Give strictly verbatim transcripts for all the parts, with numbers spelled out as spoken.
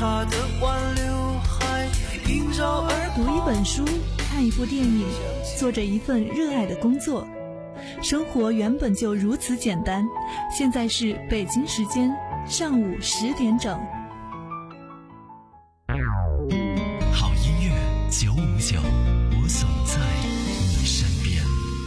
她的挽留还映照耳旁。 读一本书，看一部电影，做着一份热爱的工作，生活原本就如此简单。现在是北京时间上午十点整。 好音乐九五九，我总在你身边。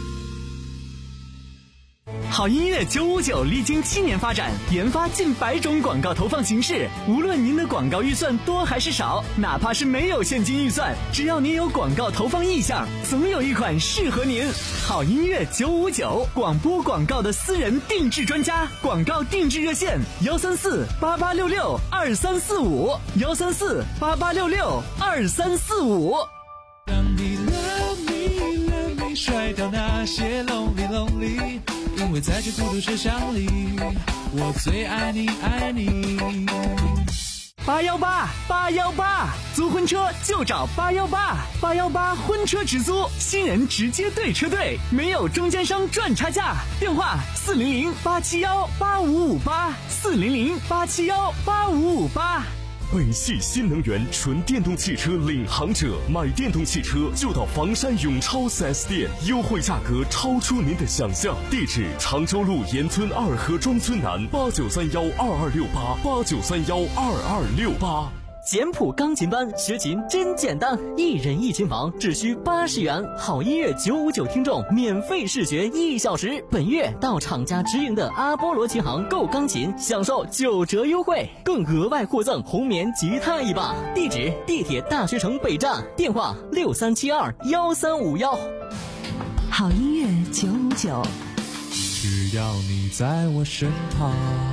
好音乐九五九历经七年发展，研发近百种广告投放形式。无论您的广告预算多还是少，哪怕是没有现金预算，只要您有广告投放意向，总有一款适合您。好音乐九五九，广播广告的私人定制专家，广告定制热线幺三四八八六六二三四五幺三四八八六六二三四五。 当你 love me love me 甩掉那些 lonely lonely， 因为在这孤独车厢里，我最爱你爱你。 八幺八八幺八，租婚车就找八幺八，八幺八婚车直租，新人直接对车队，没有中间商赚差价。电话四零零八七幺八五五八，四零零八七幺八五五八。 北汽新能源纯电动汽车领航者，买电动汽车就到房山永超 四 S 店，优惠价格超出您的想象。地址：常州路沿村二河庄村南，八九三幺二二六八八九三幺二二六八。 简谱钢琴班学琴真简单，一人一琴房只需八十元。好音乐九五九听众免费试学一小时。本月到厂家直营的阿波罗琴行购钢琴，享受九折优惠，更额外获赠红棉吉他一把。地址：地铁大学城北站，电话六三七二幺三五幺。 好音乐九五九， 只要你在我身旁。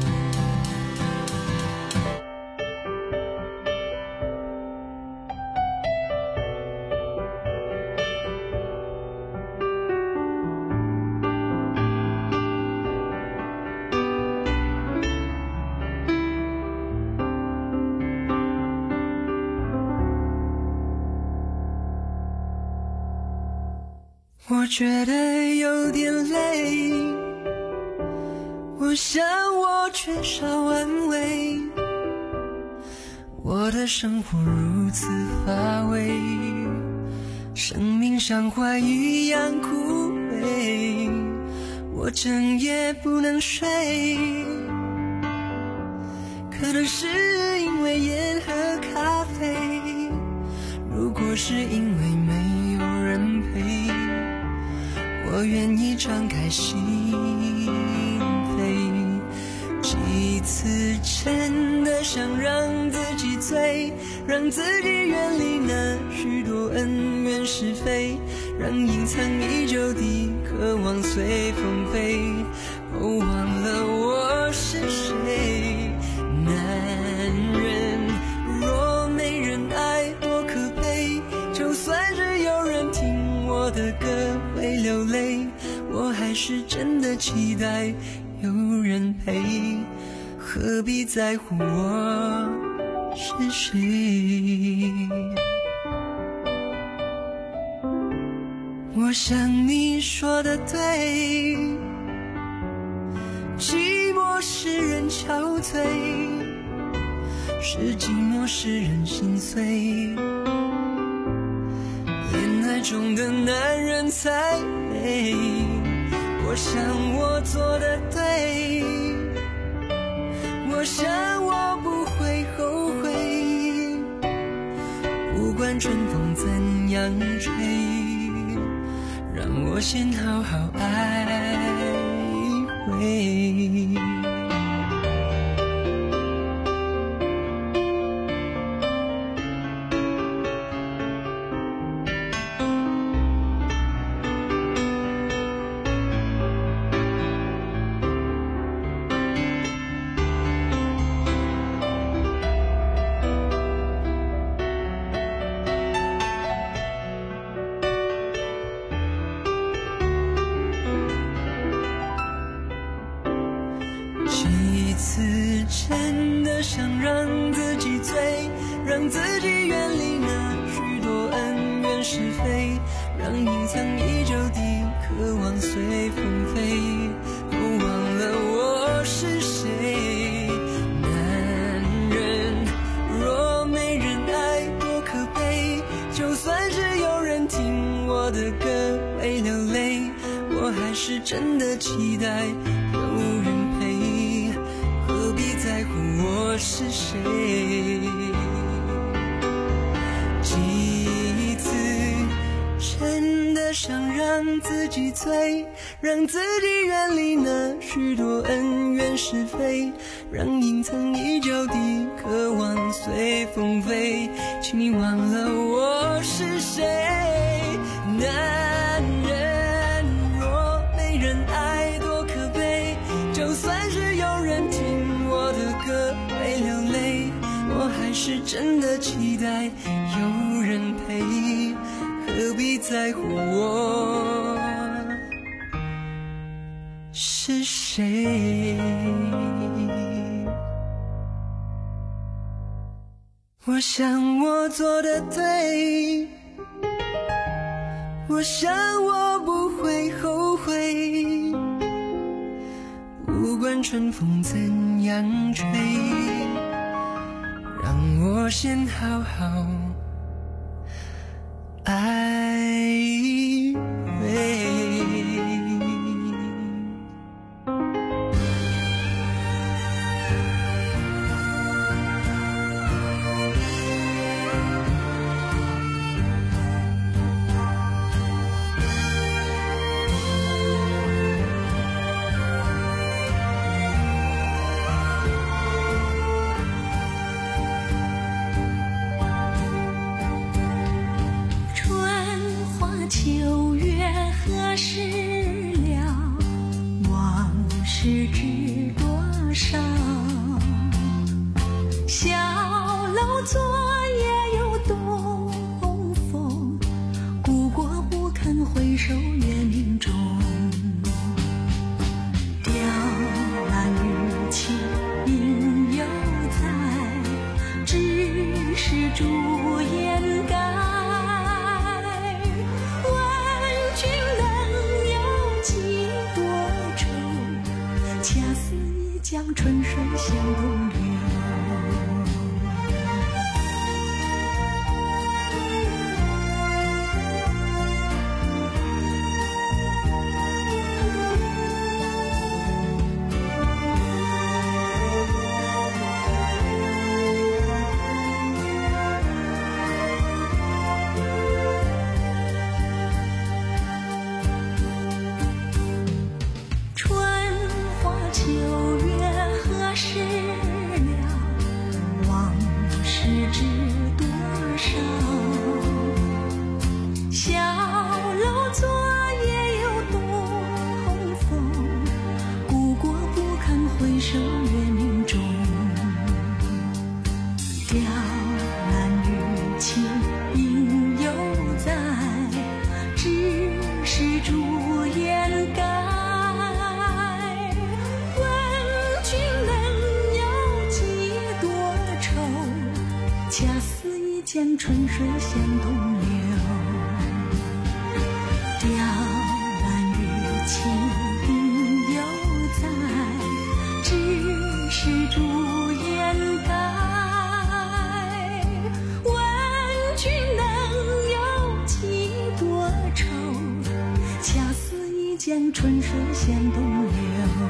我觉得有点累，我想我缺少安慰，我的生活如此乏味，生命像块玉一样枯萎，我整夜不能睡，可能是因为烟和咖啡，如果是因为没有人陪，我愿意敞开心扉，几次真的想让自己醉，让自己远离那许多恩怨是非，让隐藏已久的渴望随风飞，哦，忘了我是谁。男人若没人爱多可悲，就算是有人听我的歌会流泪，我还是真的期待有人陪，何必在乎我是谁。我想你说的对，寂寞使人憔悴，是寂寞使人心碎，恋爱中的男人才美，我想我做的对，我想我不会后悔，不管春风怎样吹，让我先好好爱一回。真的想让自己醉，让自己远离那许多恩怨是非，让隐藏已久的渴望随风飞，哦，忘了我是谁。男人若真的期待有人陪，何必在乎我是谁？几次真的想让自己醉，让自己远离那许多恩怨是非，让隐藏已久的渴望随风飞，请你忘了我是谁。男人若没人爱多可悲，就算是有人听我的歌会流泪，我还是真的期待有人陪，何必在乎我是谁？我想我做的对，我想我不会后悔，不管春风怎样吹，让我先好好爱会。 秋月何时了？往事知多少？小楼昨夜有东风，故国不堪回首月明中。雕栏玉砌应犹在，只是朱颜改。江春水向东流，春花秋月何时了？往事知多少？小楼昨夜有东风，故国不堪回首月明中。雕栏玉砌应犹在，只是朱颜改。恰似一江春水向东流，雕栏玉砌应犹在，只是朱颜改。问君能有几多愁？恰似一江春水向东流。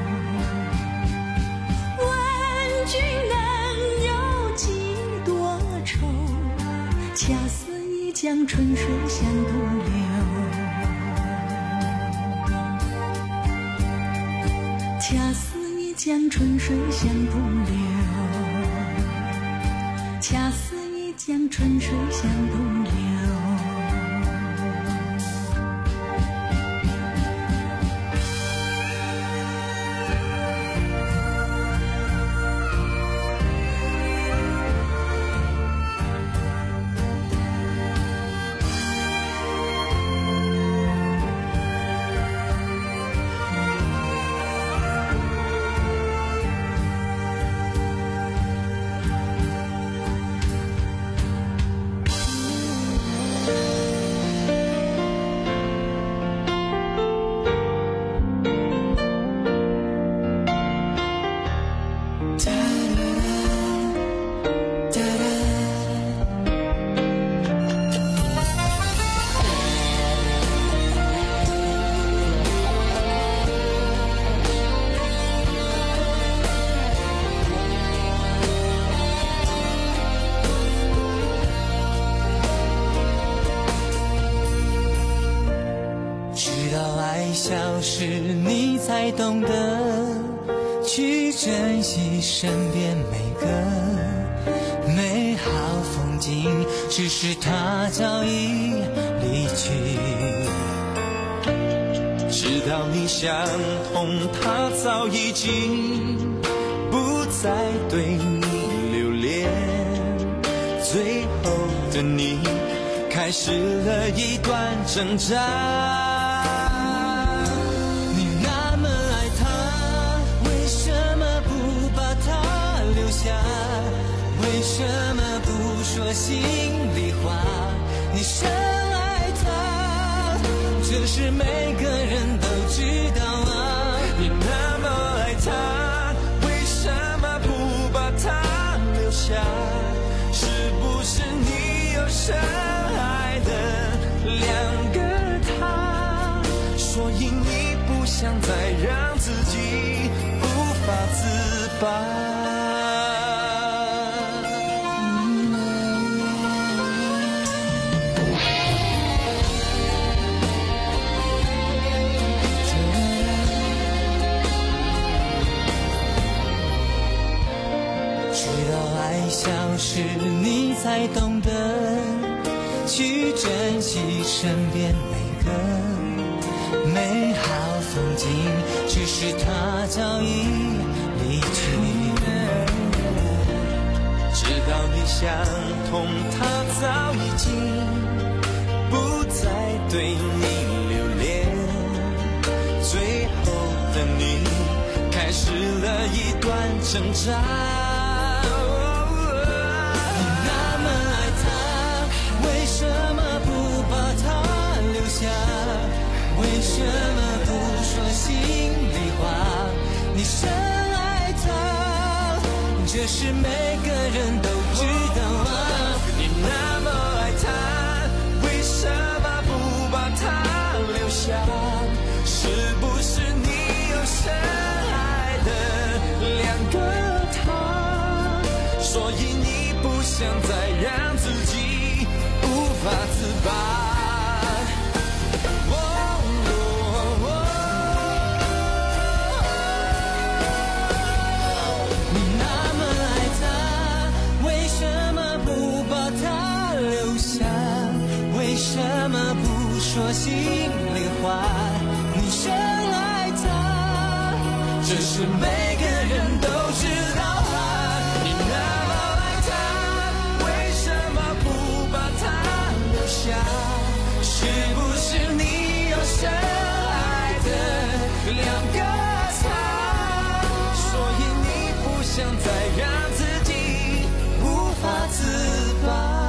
问君能有几多愁？恰似一江春水向东流。恰似一江春水向东流。恰似一江春水向东流。 时，你才懂得去珍惜身边每个美好风景，只是它早已离去。直到你想通，它早已经不再对你留恋。最后的你开始了一段挣扎。你那么爱他，为什么不把他留下？为什么不说心里话？你深爱他，这是每个人都知道啊。你那么爱他，为什么不把他留下？是不是你有深爱的两个他，所以你不想再让自己无法自拔。消失，你才懂得去珍惜身边每个美好风景，只是它早已离去。直到你想通，它早已经不再对你留恋。最后的你开始了一段挣扎。为什么不说心里话？你深爱他，这是每个人都知道啊。你那么爱他，为什么不把他留下？是不是你有深爱的两个他，所以你不想再让自己无法自拔？说心里话，你深爱他，这是每个人都知道啊。你那么爱他，为什么不把他留下？是不是你有深爱的两个他，所以你不想再让自己无法自拔？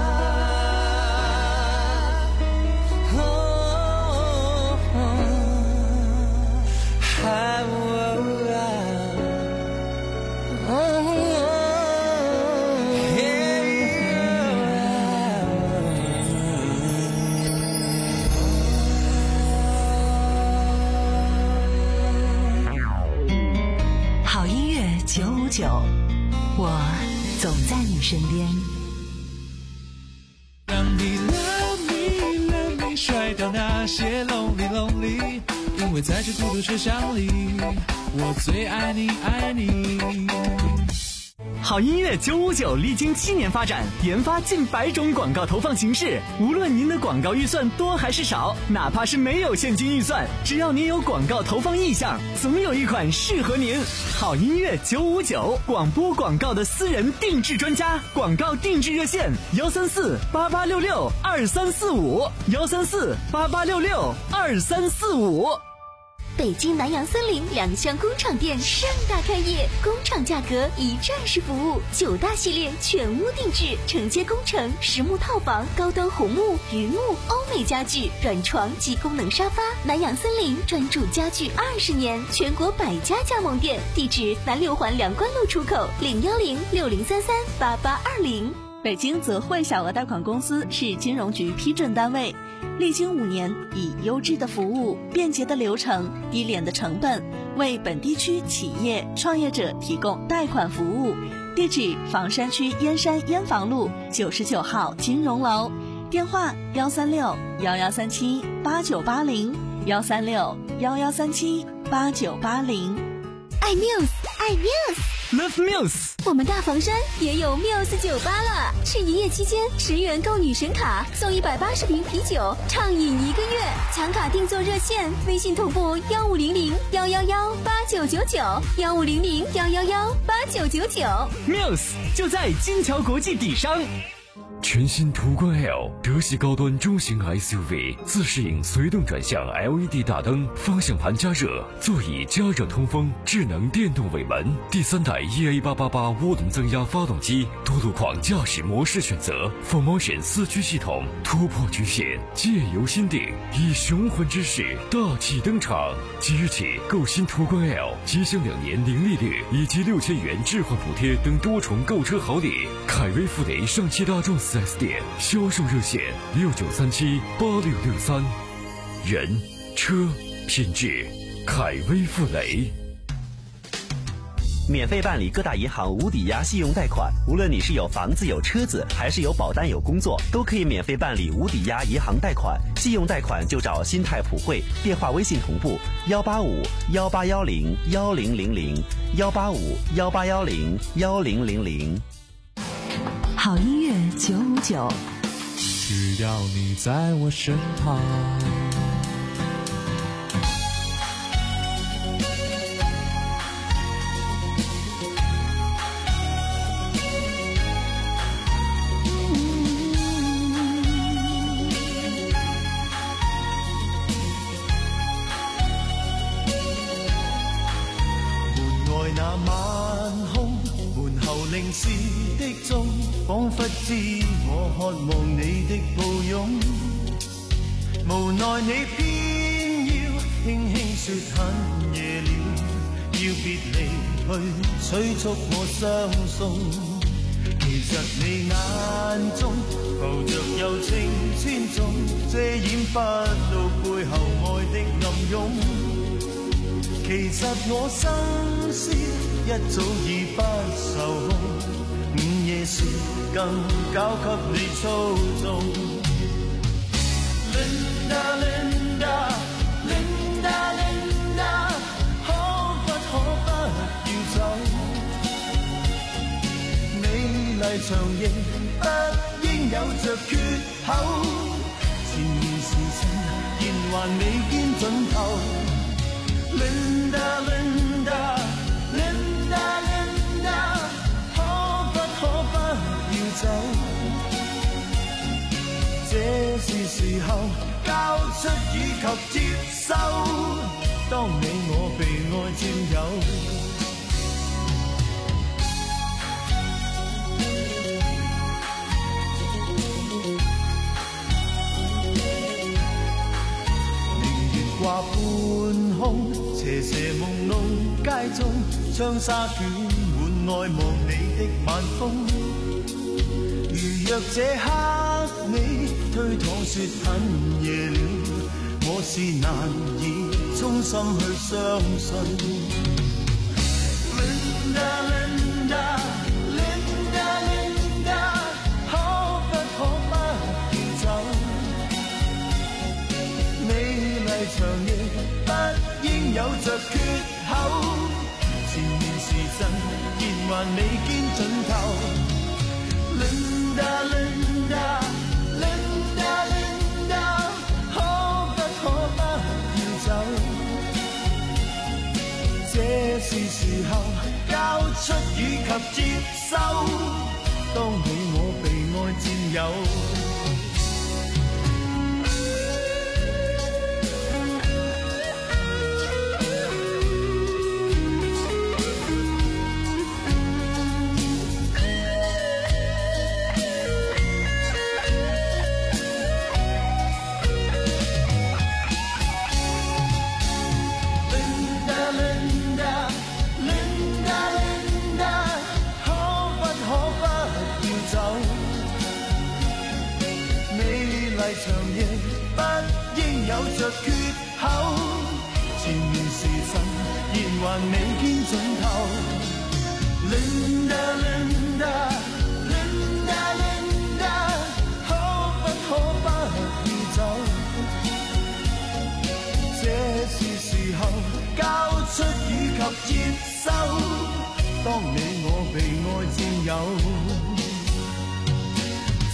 我总在你身边。 让你 love me love me 甩掉那些 lonely lonely， 因为在这孤独车厢里，我最爱你爱你。 好音乐九五九历经七年发展，研发近百种广告投放形式。无论您的广告预算多还是少，哪怕是没有现金预算，只要您有广告投放意向，总有一款适合您。好音乐九五九，广播广告的私人定制专家，广告定制热线：幺三四八八六六二三四五，幺三四八八六六二三四五。 北京南洋森林两厢工厂店盛大开业，工厂价格一站式服务，九大系列全屋定制，承接工程、实木套房、高端红木、榆木、欧美家具、软床及功能沙发。南洋森林专注家具二十年，全国百家加盟店，地址南六环梁关路出口零幺零六零三三八八二零。 北京泽汇小额贷款公司是金融局批准单位，历经五年，以优质的服务、便捷的流程、低廉的成本，为本地区企业创业者提供贷款服务。地址：房山区燕山燕房路九十九号金融楼，电话：幺三六幺幺三七八九八零，幺三六幺幺三七八九八零。 爱 Muse， 爱 Muse，Love Muse。 我们大房山也有 Muse 酒吧了，是一夜期间十元购女神卡，送一百八十瓶啤酒，畅饮一个月。抢卡订座热线：微信同步幺五零零幺幺幺八九九九，幺五零零幺幺幺八九九九。 Muse 就在金桥国际底商。 全新途观 L 德系高端中型 S U V， 自适应随动转向 L E D 大灯，方向盘加热，座椅加热通风，智能电动尾门，第三代 E A 八八八涡轮增压发动机，多路况驾驶模式选择 ，Full Motion 四驱系统，突破局限，借由心定，以雄浑之势大气登场。即日起购新途观 L， 即享两年零利率以及六千元置换补贴等多重购车好礼。凯威富雷上汽大众四 S 店销售热线六九三七八六六三，人车品质，凯威富雷。 免费办理各大银行无抵押信用贷款，无论你是有房子有车子，还是有保单有工作，都可以免费办理无抵押银行贷款。信用贷款就找新泰普惠，电话微信同步幺八五幺八幺零幺零零零幺八五幺八幺零幺零零零。 好音乐九五九， 只要你在我身旁。 門外那晚空，門後零時的鐘，彷彿知我渴望你的抱擁，無奈你偏要輕輕說很夜了，要別離去催促我相送。其實你眼中浮着柔情千種，遮掩不到背後愛的暗湧。其實我心思一早已不受控，午夜時更交給你操縱。Linda Linda Linda Linda， 可不可不要走？美麗長形不應有着缺口，前面是神，現還未見盡頭。Linda Linda Linda Linda， 可不可不要走？這是時候交出以及接收，當你我被愛佔有。掛半空，斜斜朦朧街中，窗紗捲滿愛望你的晚風。如若這刻你推搪說很夜了，我是難以衷心去相信。Linda Linda Linda Linda， 可不可不要走？美麗長夜不應有着缺口，前面是神，現還未見盡頭。Linda Linda Linda Linda， 可不可不要走？這是時候交出以及接收，當你我被愛佔有。長夜不應有着缺口，前面是神，現還未見盡頭。Linda Linda Linda Linda， 可不可不要走？這是時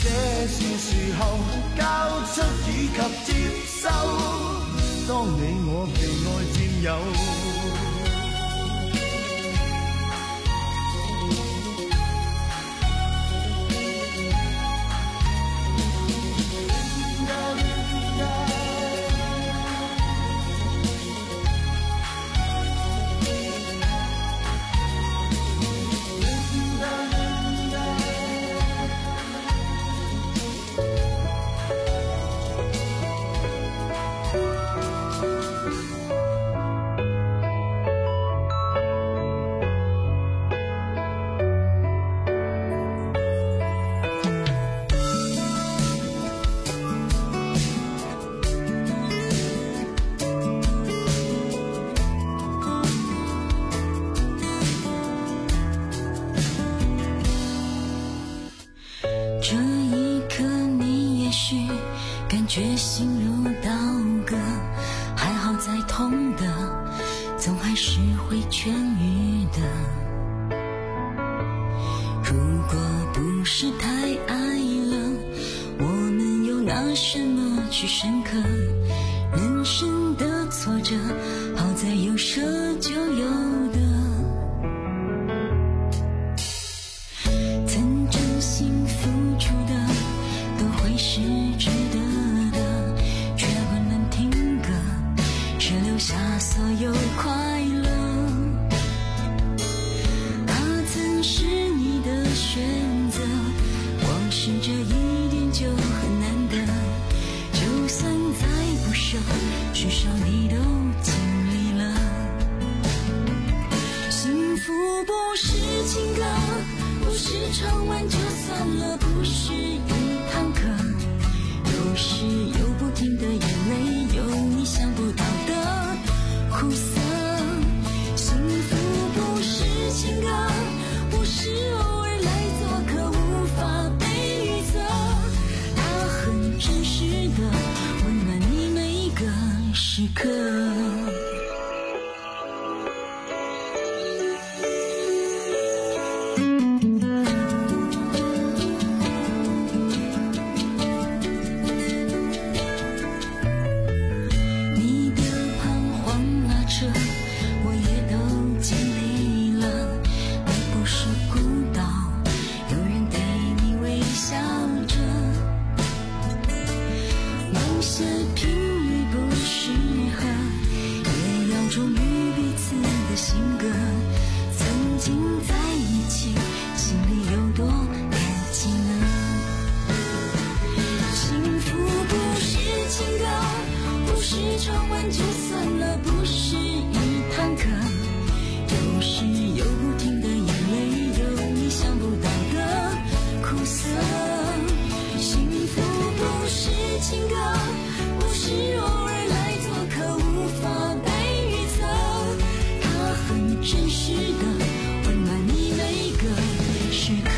这是时候交出以及接收，当你我被爱占有。 这一刻你也许感觉心如刀割，还好再痛的总还是会痊愈的。如果不是太爱了，我们又拿什么去深刻？人生的挫折好在有舍就有得，曾真心付出的都会是值得的，却不能停格，只留下所有快乐。它曾是你的选择，光是这一点就很难得，就算再不舍，至少你都尽力了。幸福不是情歌，不是唱完就算了，不是一堂课，有时有不停的眼泪，有你想不到的苦涩。幸福不是情歌，不是偶尔来做客，无法被预测，它很真实的温暖你每一个时刻。你的彷徨拉扯我也都经历了，你不是孤岛，有人对你微笑着。某些频率不适合，也要忠于彼此的性格。曾经在一起，心里有多感激呢？幸福不是情歌，不是唱完就算了，不是一堂课，有时有不停的眼泪，有你想不到的苦涩。幸福不是情歌，不是偶尔来做客，无法被预测，它很真实的温暖你每个时刻。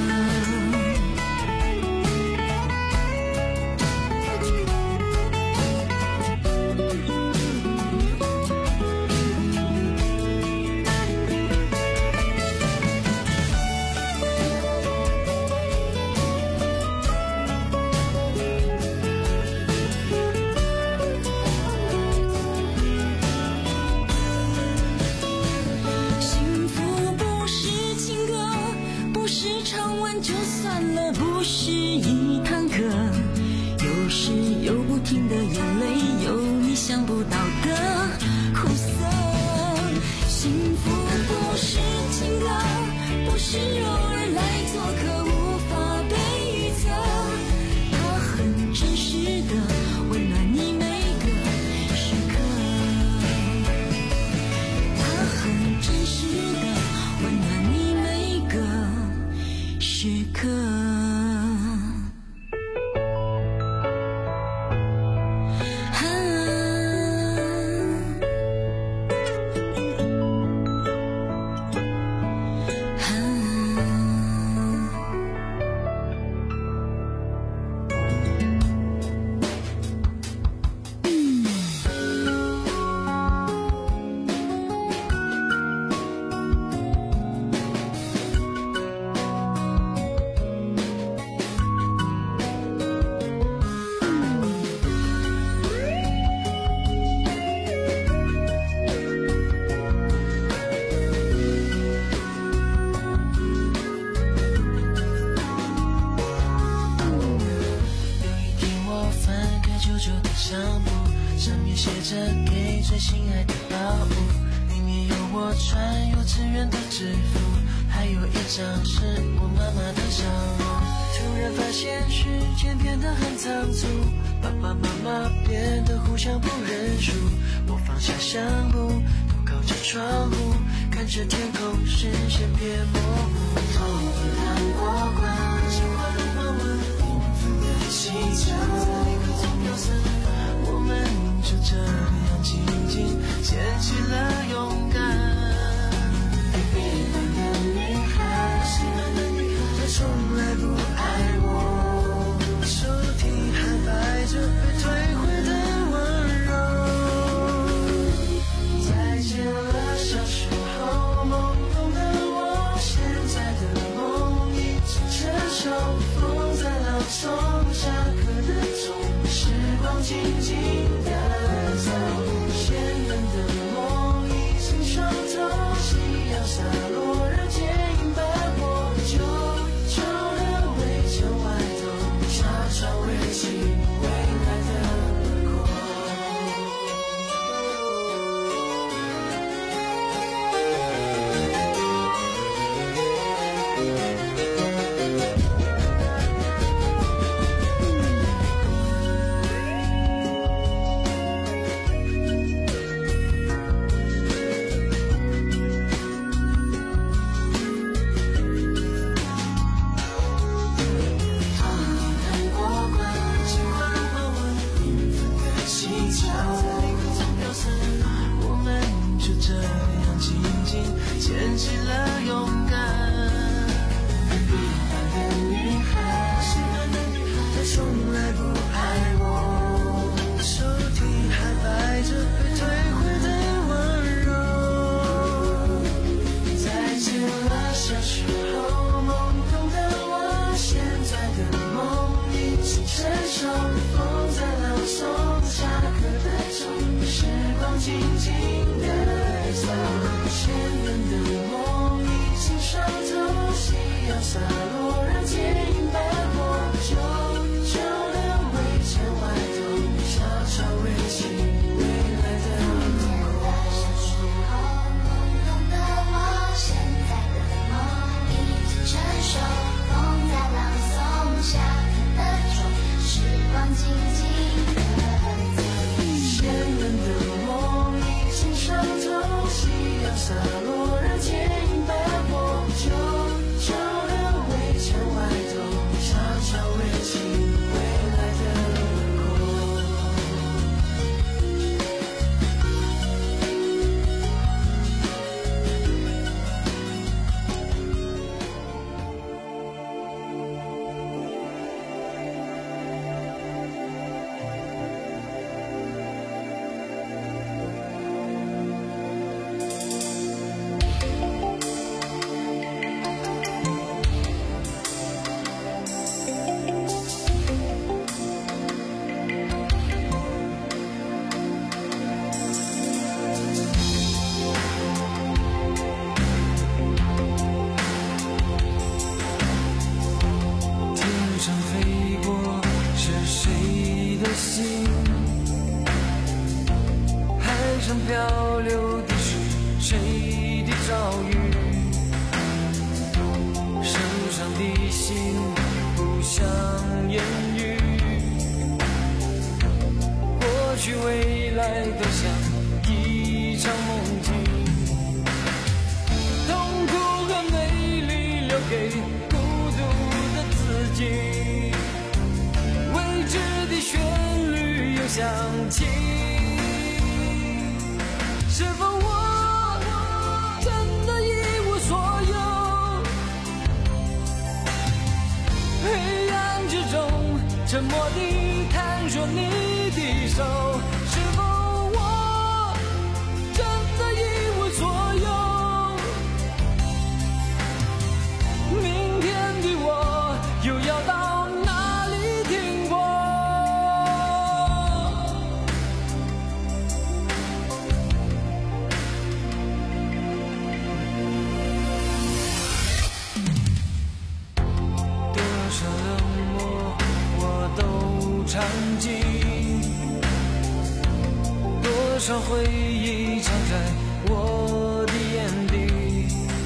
幸福不是情歌，不是唱完就算了，不是一堂课，有时有不停的眼泪，有你想不到的苦涩。幸福不是情歌，不是偶尔来做客，无法被预测，它很真实的温暖你每个时刻，它很真实的温暖你每个时刻。啊啊旧的相簿，上面写着给最心爱的宝物，里面有我穿幼稚园的制服，还有一张是我妈妈的笑容。突然发现时间变得很仓促，爸爸妈妈变得互相不认输，我放下相簿，头靠着窗户，看着天空，视线变模糊。头看过关，心花如花纹，缤纷的气球在一颗钟表上，我们就这样静静牵起了勇敢。别的女孩，喜欢的女孩，她从来不爱我，手提还摆着被退回的温柔。再见了小时候懵懂的我，现在的梦已经成熟，风在朗诵下课的钟，时光静静的走，鲜嫩的梦已经熟透，夕阳洒落让剪影斑驳，旧旧的围墙外头，悄悄围起未来的轮廓。牵起了勇敢，一般的女孩，喜欢的女孩，她从来不爱我，手提还摆着被退回的温柔。再见了小时候懵懂的我，现在的梦已经成熟，风在朗诵下课的钟，时光静静的走，鲜嫩的梦已经熟透，夕阳洒落让剪影斑驳，旧旧的围墙外头，悄悄围起未来的轮廓。小时候懵懂的我，现在的梦已经成熟，风在朗诵下课的钟，时光静静的走，鲜嫩的梦已经熟透，夕阳洒落让剪影斑驳，旧旧的围墙外头，悄悄围起未来的轮廓。天上飞过是谁的心，海上漂流的是谁的遭遇，手上的心不像言语，过去未来都像一场梦境，痛苦和美丽留给孤独的自己，未知的旋律又响起，是否我真的一无所有？黑暗之中沉默地探索你的手，是否我真的一无所有？明天的我又要到哪里停泊？多少冷漠我都尝尽， 少回忆藏在我的眼底，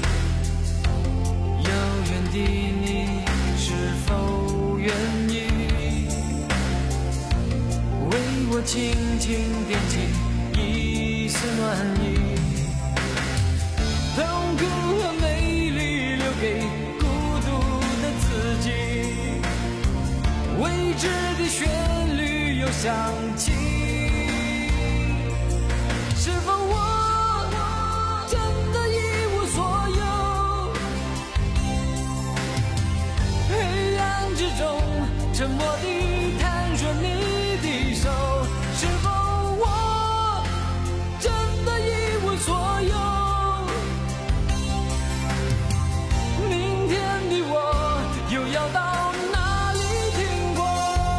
遥远的你是否愿意为我轻轻点起一丝暖意？痛苦和美丽留给孤独的自己，未知的旋律又响起，是否我真的一无所有？黑暗之中沉默地探索你的手，是否我真的一无所有？明天的我又要到哪里停泊？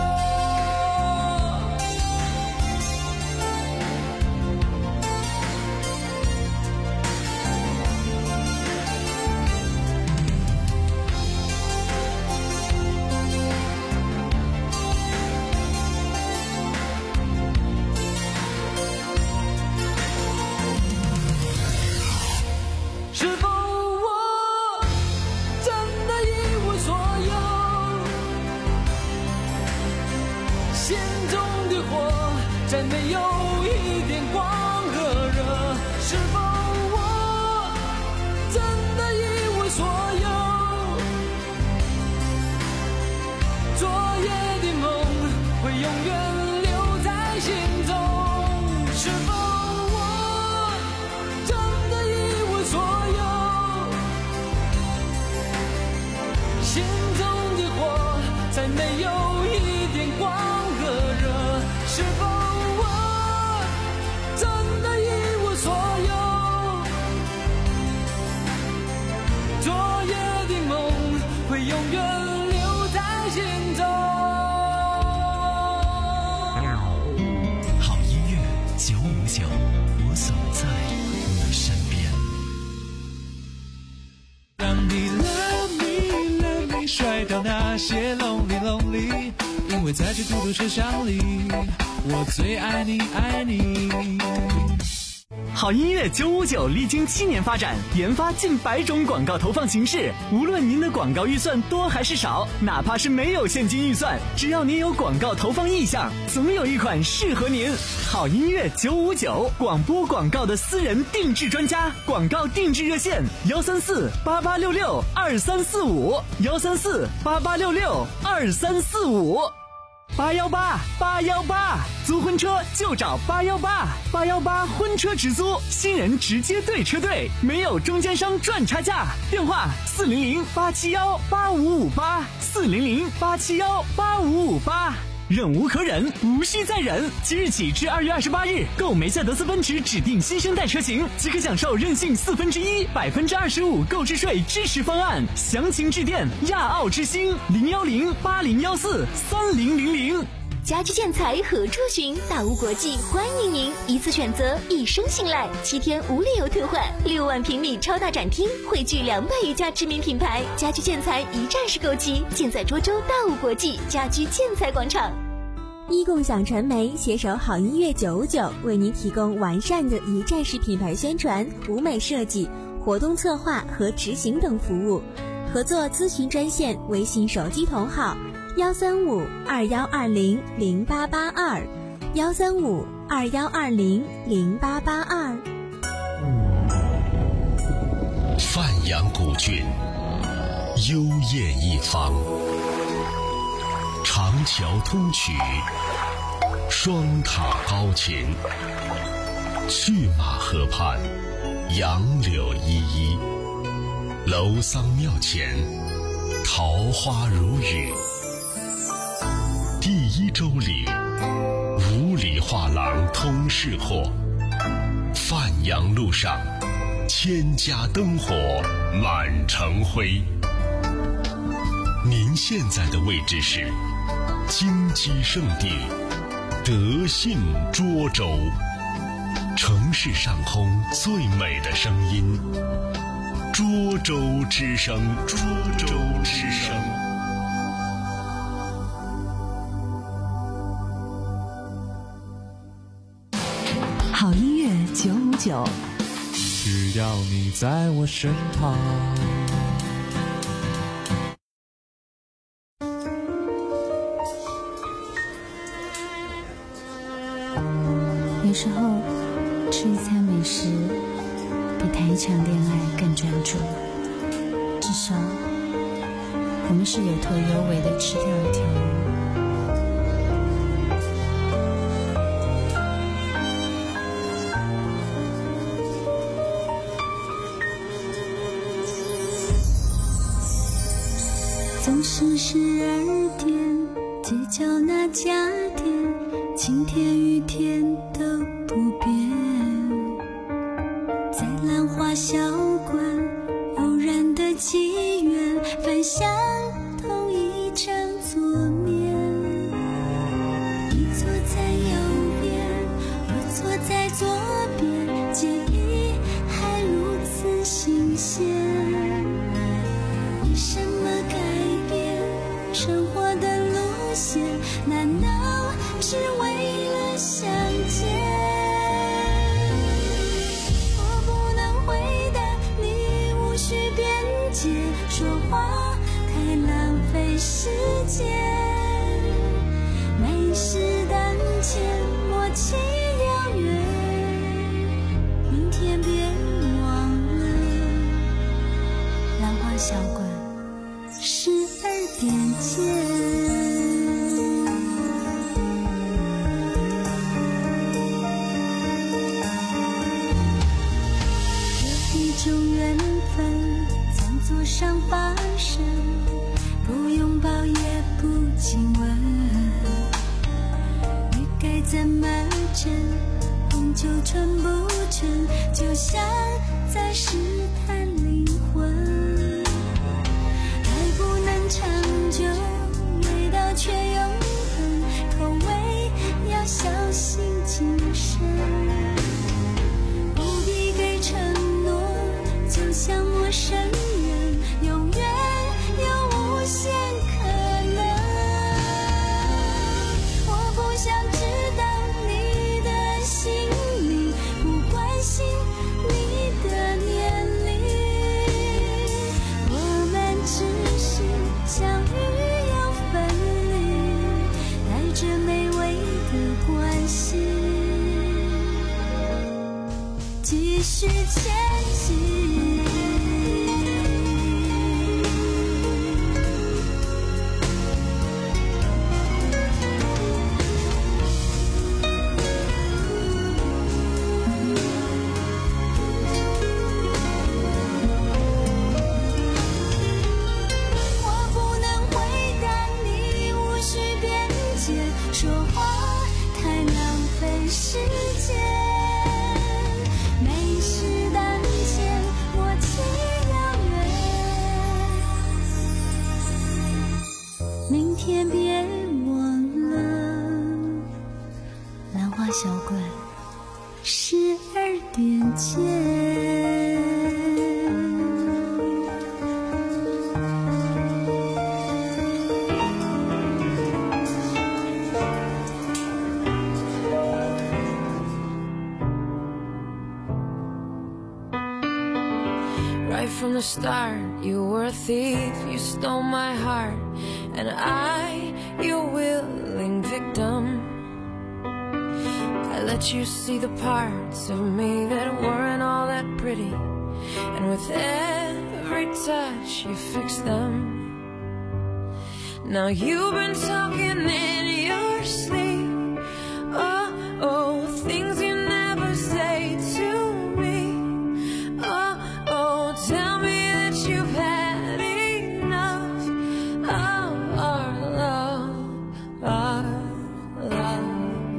是否我真的一无所有？心中的火再没有一点光和热，是否我真的一无所有？昨夜的梦会永远留在心中，是否我真的一无所有？心中的火再没有一点光和热，是否我真的一无所有？昨夜的梦会永远留在心中。 好音乐九五九，我总在你身边。 当你 love me love me 甩掉那些 lonely lonely， 因为在这孤独车厢里，我最爱你爱你。 好音乐九五九历经七年发展，研发近百种广告投放形式。无论您的广告预算多还是少，哪怕是没有现金预算，只要您有广告投放意向，总有一款适合您。好音乐九五九，广播广告的私人定制专家，广告定制热线：幺三四八八六六二三四五，幺三四八八六六二三四五。八幺八八幺八，租婚车就找八幺八，八幺八婚车直租，新人直接对车队，没有中间商赚差价。电话四零零八七幺八五五八，四零零八七幺八五五八。忍无可忍，无需再忍。即日起至二月二十八日，购梅赛德斯奔驰指定新生代车型，即可享受任性四分之一、百分之二十五购置税支持方案。详情致电亚奥之星零幺零八零幺四三零零零。 家居建材何处寻？大屋国际欢迎您，一次选择，一生信赖，七天无理由退换，六万平米超大展厅，汇聚两百余家知名品牌，家居建材一站式购齐，建在涿州大屋国际家居建材广场。 一共享传媒携手好音乐九五九，为您提供完善的一站式品牌宣传、舞美设计、活动策划和执行等服务。合作咨询专线：微信手机同号幺三五二幺二零零八八二，幺三五二幺二零零八八二。 范阳古郡，幽艳一方。长桥通衢，双塔高琴，去马河畔，杨柳依依，楼桑庙前，桃花如雨。第一周里，五里画廊通市货，范阳路上，千家灯火满城辉。您现在的位置是金鸡圣地德信涿州，城市上空最美的声音，涿州之声，涿州之声。 好音乐九五九， 只要你在我身旁。 有时候吃一餐美食比谈一场恋爱更专注，至少我们是有头有尾的吃掉一条鱼。 总是十二点，街角那家店，晴天雨天都不变。在兰花小馆，偶然的机缘，分享同一张桌面。你坐在右边，我坐在左边，记忆还如此新鲜。为什么改变生活的路线？难道只为了相见？我不能回答你，无需辩解，说话太浪费时间。美食当前，默契遥远，明天别忘了兰花小馆十二点见。这种缘分餐桌上发生，不拥抱也不亲吻，鱼该怎么蒸，红酒纯不纯，就像在试探灵魂。爱不能长久，味道却永恒，口味要小心谨慎，不必给承诺，就像陌生人，永远有无限可能。我不想知道你的心理，不关心你的年龄，我们只是相遇又分离，带着美味的关系，继续前进。说话太浪费时间，美食当前，默契遥远，明天别忘了兰花小馆十二点见。 Right from the start, you were a thief, you stole my heart, and I, your willing victim. I let you see the parts of me that weren't all that pretty, and with every touch you fixed them. Now you've been talking in your sleep, oh, oh, things you never say to me, oh, oh, tell me that you've had enough of our love, our love.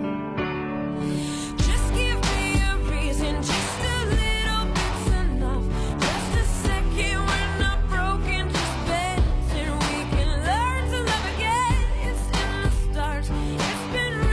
Just give me a reason, just a little bit's enough. Just a second, we're not broken, just bent, and we can learn to love again. It's in the stars, it's been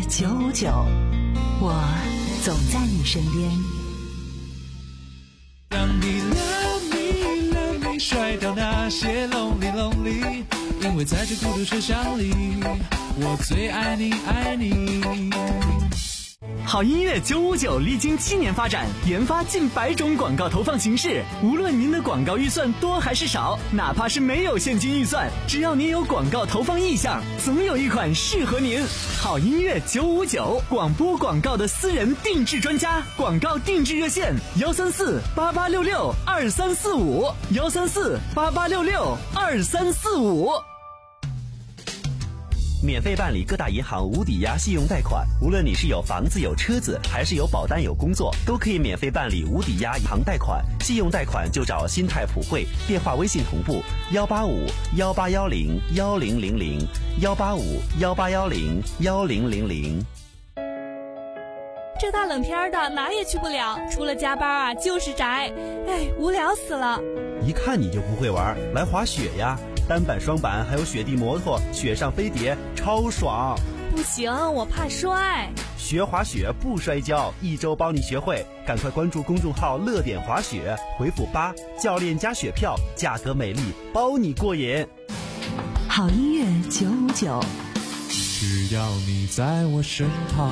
九五九，我总在你身边。 让你 love me love me 甩掉那些 lonely lonely， 因为在这孤独车厢里，我最爱你爱你。 好音乐九五九历经七年发展，研发近百种广告投放形式。无论您的广告预算多还是少，哪怕是没有现金预算，只要您有广告投放意向，总有一款适合您。好音乐九五九，广播广告的私人定制专家，广告定制热线：幺三四八八六六二三四五，幺三四八八六六二三四五。 免费办理各大银行无抵押信用贷款，无论你是有房子有车子，还是有保单有工作，都可以免费办理无抵押银行贷款。信用贷款就找新泰普惠，电话微信同步幺八五幺八幺零幺零零零幺八五幺八幺零幺零零零。 这大冷天的哪也去不了，除了加班啊就是宅，哎，无聊死了。 一看你就不会玩，来滑雪呀！单板、双板，还有雪地摩托、雪上飞碟，超爽！ 不行，我怕摔。 学滑雪不摔跤，一周帮你学会。赶快关注公众号“乐点滑雪”，回复八，教练加雪票，价格美丽，包你过瘾。 好音乐九五九， 只要你在我身旁。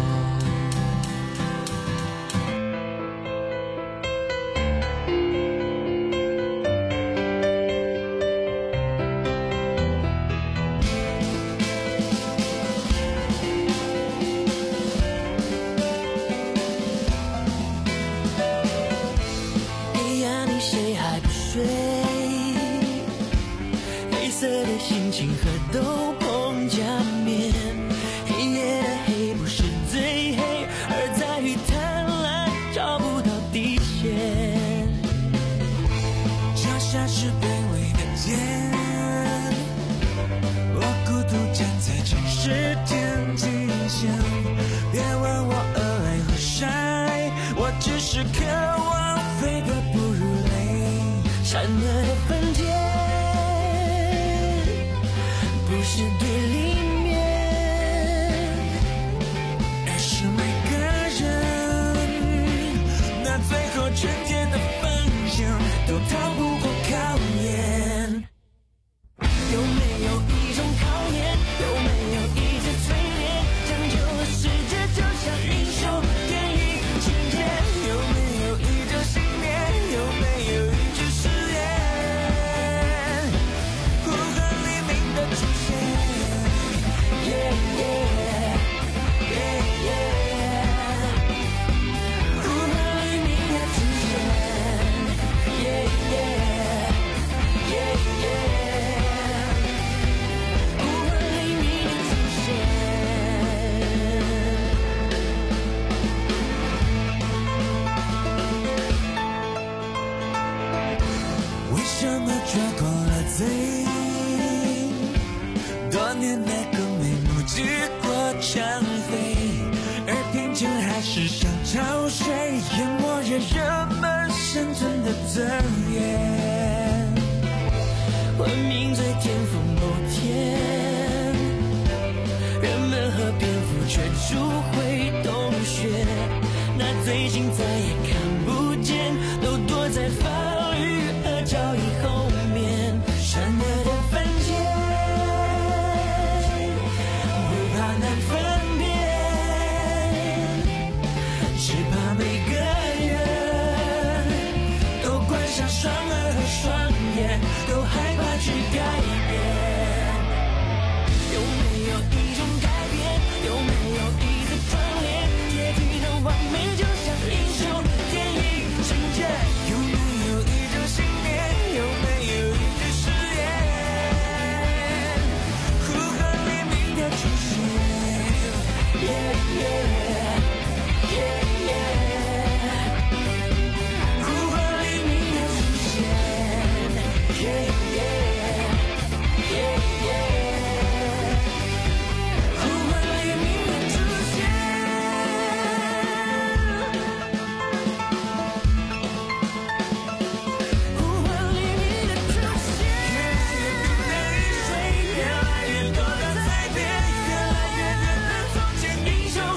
英雄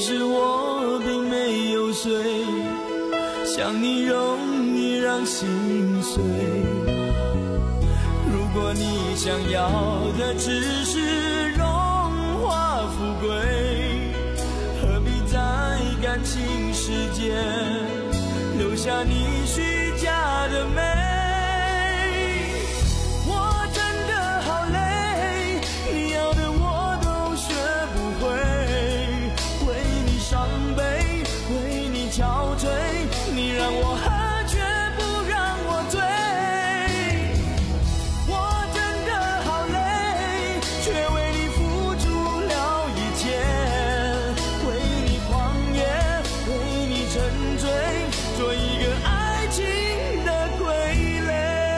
实我并没有睡，想你容易让心碎。如果你想要的只是荣华富贵，何必在感情世界留下你虚假的美？我真的好累，你要的我都学不会，为你伤悲，为你憔悴，你让我喝却不让我醉。我真的好累，却为你付出了一切，为你狂野，为你沉醉，做一个爱情的傀儡。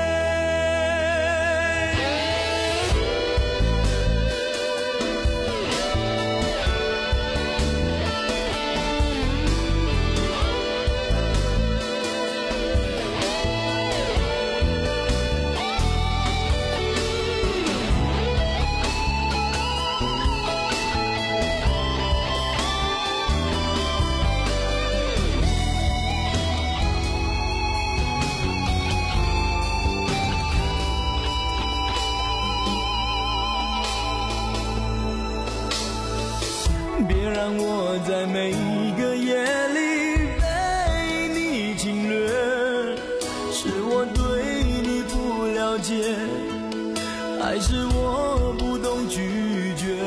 别让我在每一个夜里被你侵略，是我对你不了解，还是我不懂拒绝？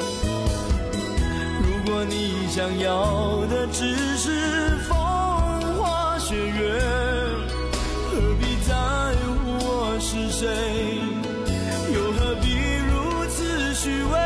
如果你想要的只是风花雪月，何必在乎我是谁？又何必如此虚伪？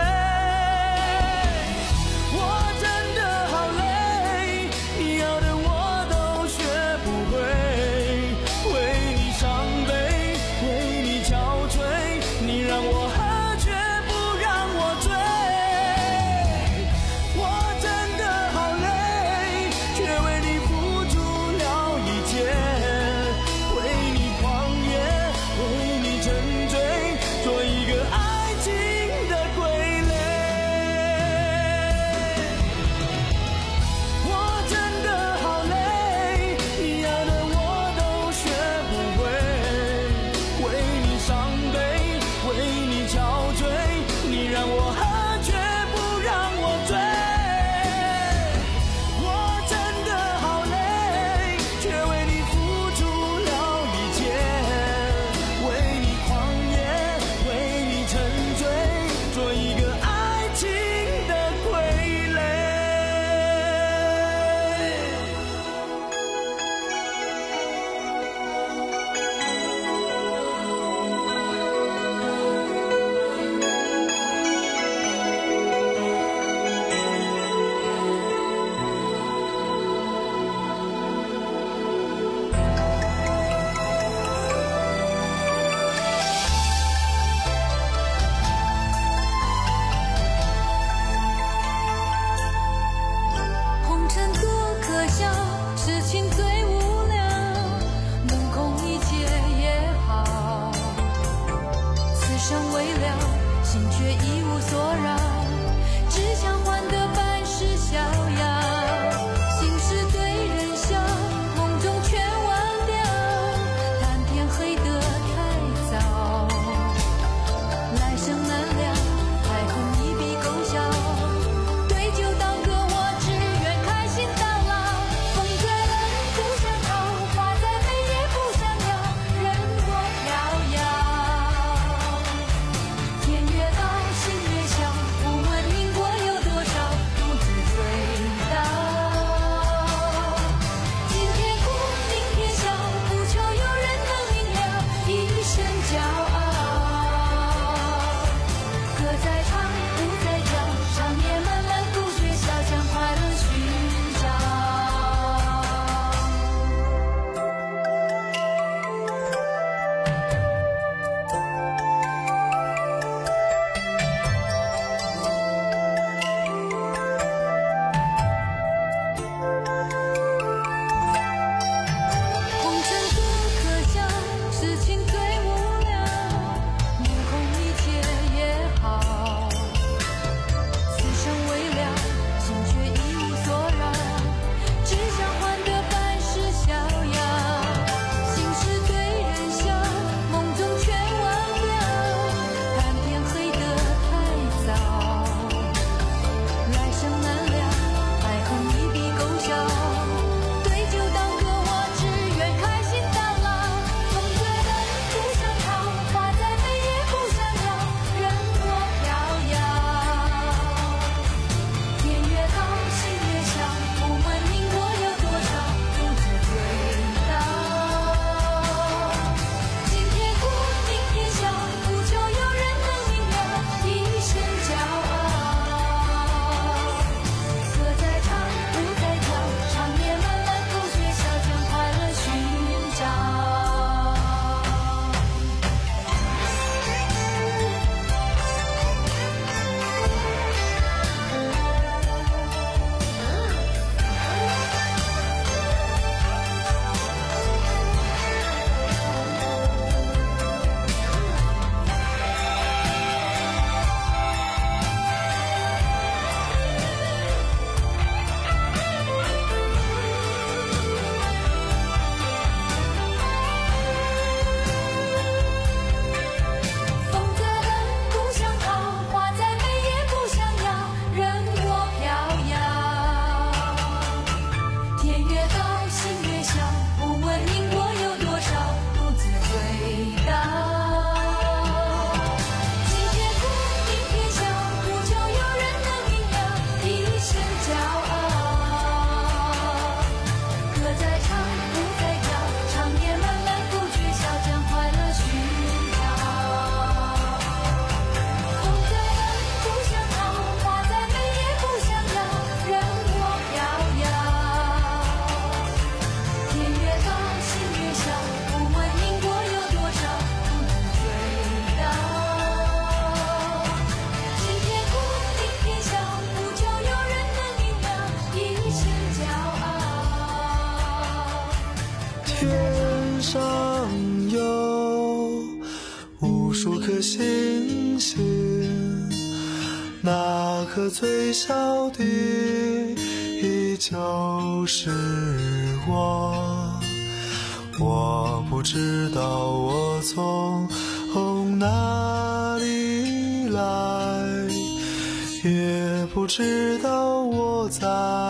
星星，那颗最小的依旧是我。我不知道我从哪里来，也不知道我在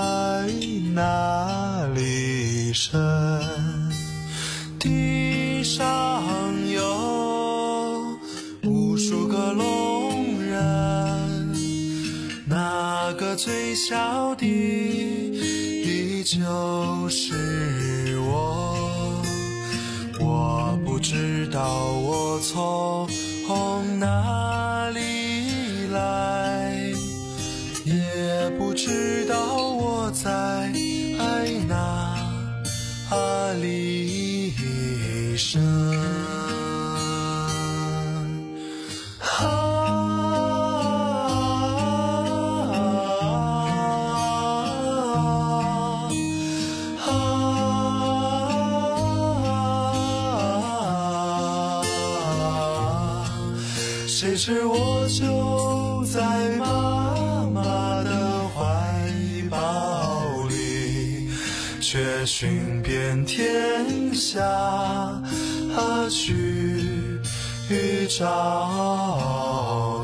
哪里生。地上有无数个聋人，那个最小的依旧是我。我不知道我从哪里来，也不知道我在哪里生。谁知我就在妈妈的怀抱里，却寻遍天下去找